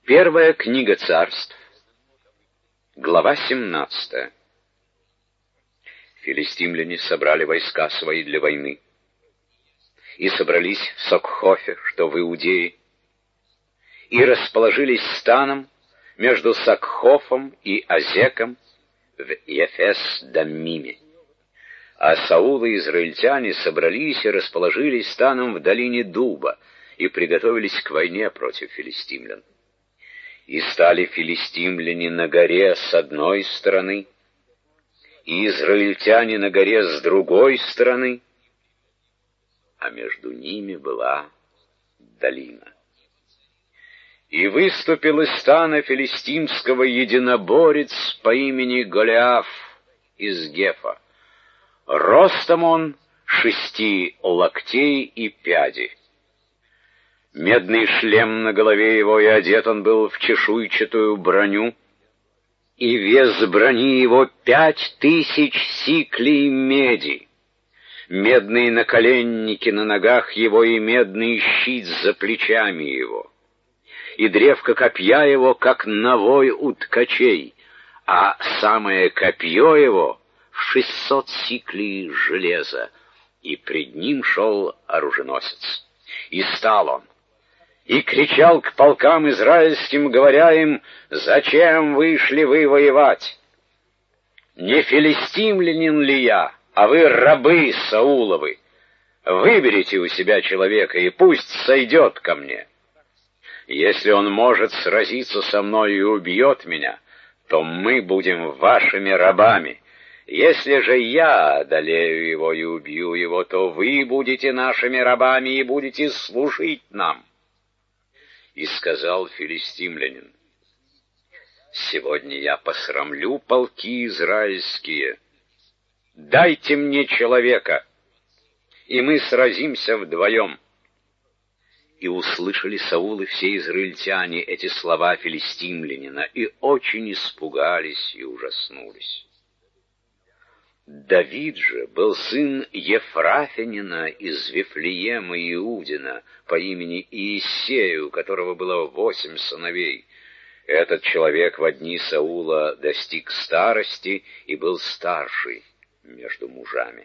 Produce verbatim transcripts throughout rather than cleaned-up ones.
Первая книга Царств, глава семнадцатая. Филистимляне собрали войска свои для войны и собрались в Сокхофе, что в Иудее, и расположились станом между Сокхофом и Азеком в Ефес-Даммиме. А Саул и израильтяне собрались и расположились станом в долине Дуба и приготовились к войне против филистимлян. И стали филистимляне на горе с одной стороны, и израильтяне на горе с другой стороны, а между ними была долина. И выступил из стана филистимского единоборец по имени Голиаф из Гефа. Ростом он шести локтей и пяди. Медный шлем на голове его, и одет он был в чешуйчатую броню, и вес брони его пять тысяч сиклей меди. Медные наколенники на ногах его и медный щит за плечами его. И древко копья его, как навой у ткачей, а самое копье его в шестьсот сиклей железа, и пред ним шел оруженосец. И стал он, и кричал к полкам израильским, говоря им: «Зачем вышли вы воевать? Не филистимлянин ли я, а вы рабы Сауловы? Выберите у себя человека, и пусть сойдет ко мне. Если он может сразиться со мной и убьет меня, то мы будем вашими рабами. Если же я одолею его и убью его, то вы будете нашими рабами и будете служить нам». И сказал филистимлянин: «Сегодня я посрамлю полки израильские. Дайте мне человека, и мы сразимся вдвоем». И услышали Саул и все израильтяне эти слова филистимлянина, и очень испугались и ужаснулись. Давид же был сын Ефрафинина из Вифлеема Иудина по имени Иессея, у которого было восемь сыновей. Этот человек во дни Саула достиг старости и был старший между мужами.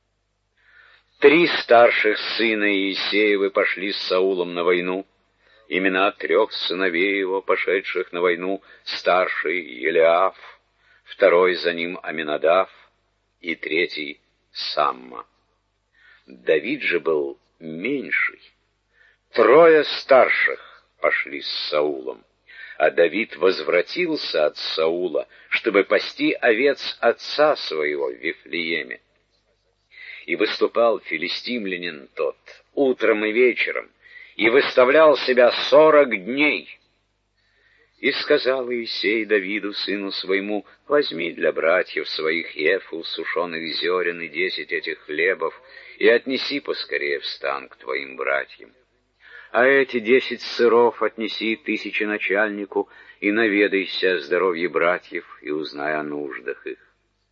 Три старших сына Иессеевы пошли с Саулом на войну. Имена трех сыновей его, пошедших на войну: старший Елиаф, второй за ним Аминадав, и третий — Самма. Давид же был меньший. Трое старших пошли с Саулом, а Давид возвратился от Саула, чтобы пасти овец отца своего в Вифлееме. И выступал филистимлянин тот утром и вечером, и выставлял себя сорок дней. И сказал Иессей Давиду, сыну своему: «Возьми для братьев своих ефу сушеных зерен и десять этих хлебов, и отнеси поскорее в стан к твоим братьям. А эти десять сыров отнеси тысяченачальнику, и наведайся о здоровье братьев, и узнай о нуждах их».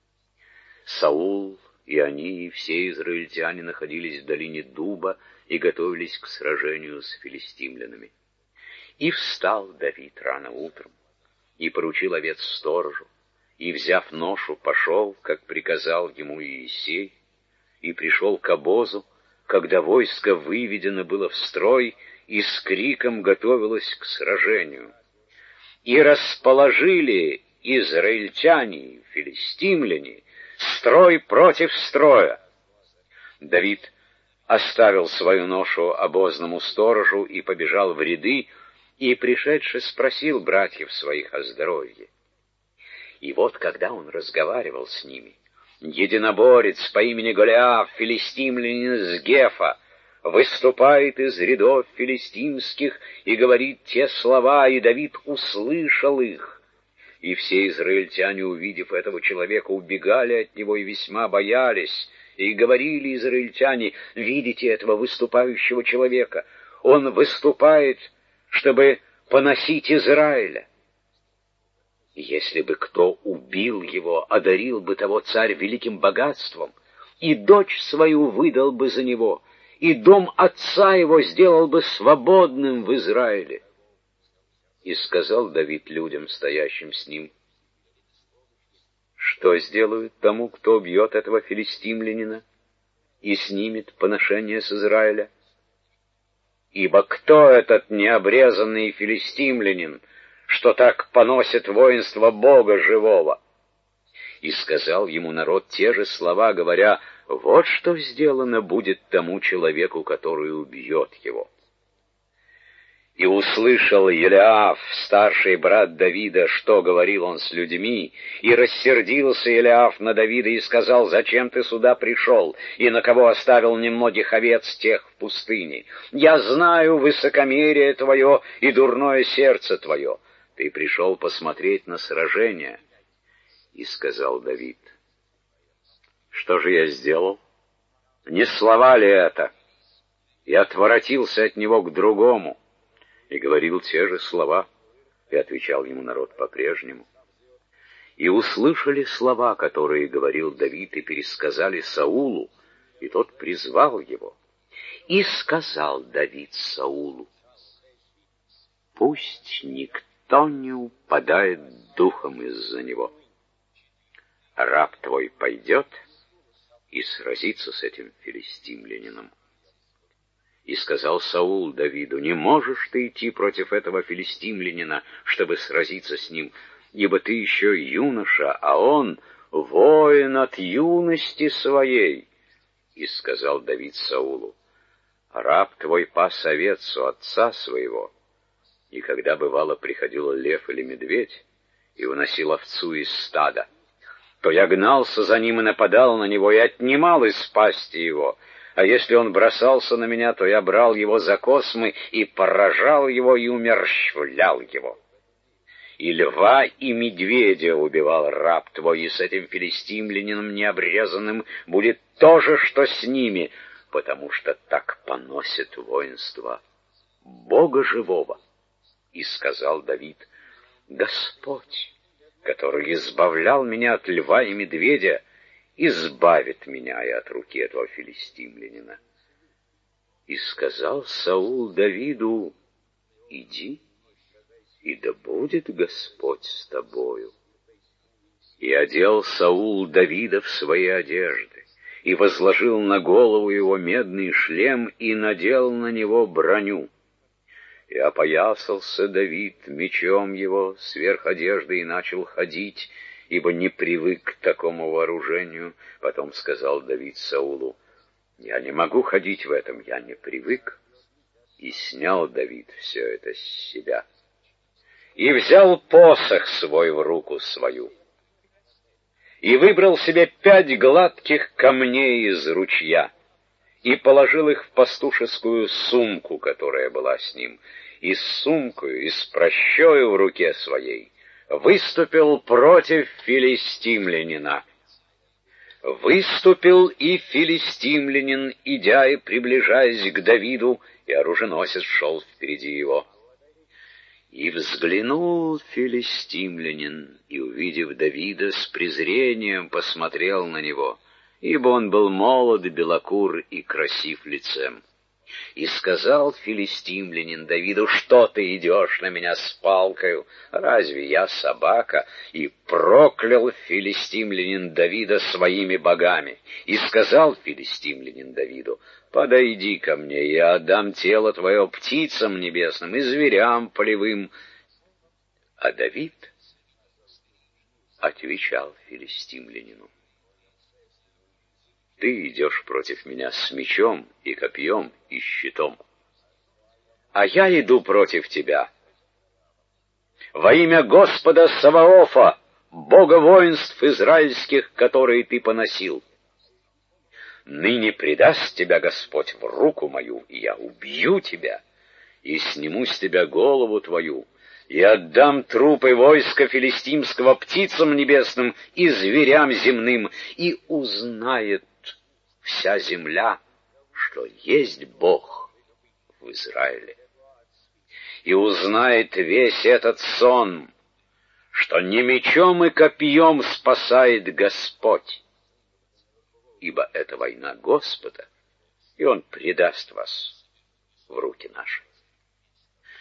Саул и они, и все израильтяне находились в долине Дуба и готовились к сражению с филистимлянами. И встал Давид рано утром, и поручил овец сторожу, и, взяв ношу, пошел, как приказал ему Иессей, и пришел к обозу, когда войско выведено было в строй и с криком готовилось к сражению. И расположили израильтяне, филистимляне, строй против строя. Давид оставил свою ношу обозному сторожу и побежал в ряды, и, пришедший, спросил братьев своих о здоровье. И вот, когда он разговаривал с ними, единоборец по имени Голиаф, филистимлянин из Гефа, выступает из рядов филистимских и говорит те слова, и Давид услышал их. И все израильтяне, увидев этого человека, убегали от него и весьма боялись, и говорили израильтяне: «Видите этого выступающего человека? Он выступает, чтобы поносить Израиля. Если бы кто убил его, одарил бы того царь великим богатством, и дочь свою выдал бы за него, и дом отца его сделал бы свободным в Израиле». И сказал Давид людям, стоящим с ним: что сделают тому, кто убьет этого филистимлянина и снимет поношение с Израиля? Ибо кто этот необрезанный филистимлянин, что так поносит воинство Бога живого? И сказал ему народ те же слова, говоря: вот что сделано будет тому человеку, который убьет его. И услышал Елиаф, старший брат Давида, что говорил он с людьми, и рассердился Елиаф на Давида и сказал: зачем ты сюда пришел, и на кого оставил немногих овец тех в пустыне? Я знаю высокомерие твое и дурное сердце твое. Ты пришел посмотреть на сражение. И сказал Давид: что же я сделал? Не слова ли это? Я отворотился от него к другому и говорил те же слова, и отвечал ему народ по-прежнему. И услышали слова, которые говорил Давид, и пересказали Саулу, и тот призвал его. И сказал Давид Саулу: пусть никто не упадает духом из-за него. Раб твой пойдет и сразится с этим филистимлянином. И сказал Саул Давиду: не можешь ты идти против этого филистимлянина, чтобы сразиться с ним, ибо ты еще юноша, а он воин от юности своей. И сказал Давид Саулу: раб твой пас овец у отца своего, и когда, бывало, приходил лев или медведь и выносил овцу из стада, то я гнался за ним и нападал на него, и отнимал из пасти его. А если он бросался на меня, то я брал его за космы и поражал его и умерщвлял его. И льва, и медведя убивал раб твой, и с этим филистимлянином необрезанным будет то же, что с ними, потому что так поносит воинство Бога живого. И сказал Давид: Господь, который избавлял меня от льва и медведя, избавит меня и от руки этого филистимлянина. И сказал Саул Давиду: иди, и да будет Господь с тобою. И одел Саул Давида в свои одежды, и возложил на голову его медный шлем, и надел на него броню. И опоясался Давид мечом его сверх одежды и начал ходить, ибо не привык к такому вооружению. Потом сказал Давид Саулу: я не могу ходить в этом, я не привык. И снял Давид все это с себя. И взял посох свой в руку свою, и выбрал себе пять гладких камней из ручья, и положил их в пастушескую сумку, которая была с ним, и с сумкою, и с пращою в руке своей выступил против филистимлянина. Выступил и филистимлянин, идя и приближаясь к Давиду, и оруженосец шел впереди его. И взглянул филистимлянин, и, увидев Давида, с презрением посмотрел на него, ибо он был молод, белокур и красив лицем. И сказал филистимлянин Давиду: что ты идешь на меня с палкою? Разве я собака? И проклял филистимлянин Давида своими богами. И сказал филистимлянин Давиду: подойди ко мне, я отдам тело твое птицам небесным и зверям полевым. А Давид отвечал филистимлянину: ты идешь против меня с мечом и копьем и щитом, а я иду против тебя во имя Господа Саваофа, Бога воинств израильских, которые ты поносил. Ныне предаст тебя Господь в руку мою, и я убью тебя, и сниму с тебя голову твою, и отдам трупы войска филистимского птицам небесным и зверям земным, и узнает вся земля, что есть Бог в Израиле. И узнает весь этот сон, что не мечом и копьем спасает Господь, ибо это война Господа, и Он предаст вас в руки наши.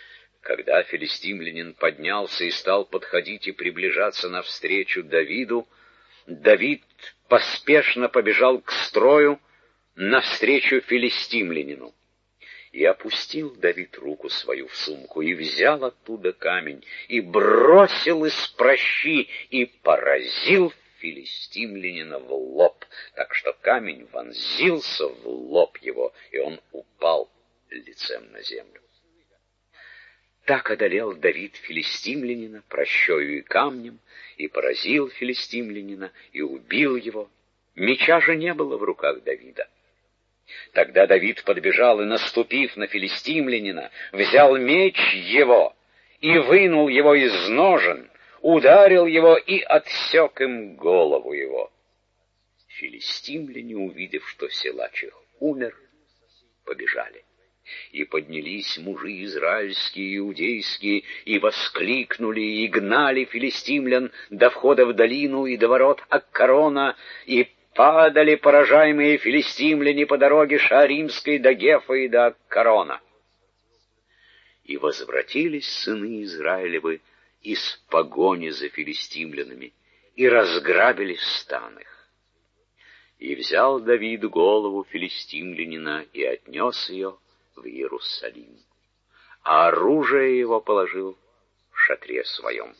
Когда филистимлянин поднялся и стал подходить и приближаться навстречу Давиду, Давид поспешно побежал к строю навстречу филистимлянину. И опустил Давид руку свою в сумку, и взял оттуда камень, и бросил из пращи, и поразил филистимлянина в лоб, так что камень вонзился в лоб его, и он упал лицем на землю. Так одолел Давид филистимлянина пращою и камнем, и поразил филистимлянина, и убил его. Меча же не было в руках Давида. Тогда Давид подбежал и, наступив на филистимлянина, взял меч его и вынул его из ножен, ударил его и отсек им голову его. Филистимляне, увидев, что силач их умер, побежали. И поднялись мужи израильские и иудейские, и воскликнули, и гнали филистимлян до входа в долину и до ворот Аккарона, и падали поражаемые филистимляне по дороге Шааримской до Гефа и до Аккарона. И возвратились сыны Израилевы из погони за филистимлянами, и разграбили стан их. И взял Давид голову филистимлянина и отнес ее в Иерусалим, а оружие его положил в шатре своем.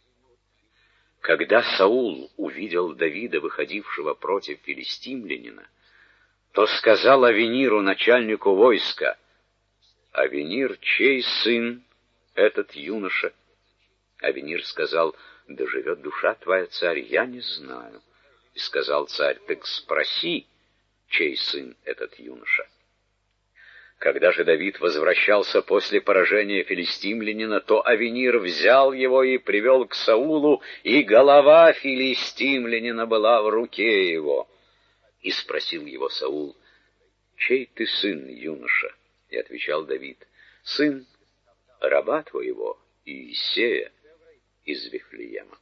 Когда Саул увидел Давида, выходившего против филистимлянина, то сказал Авениру, начальнику войска: «Авенир, чей сын этот юноша?» Авенир сказал: «Да живет душа твоя, царь, я не знаю». И сказал царь: «Так спроси, чей сын этот юноша». Когда же Давид возвращался после поражения филистимлянина, то Авенир взял его и привел к Саулу, и голова филистимлянина была в руке его. И спросил его Саул: «Чей ты сын, юноша?» И отвечал Давид: «Сын раба твоего Иисея из Вифлеема».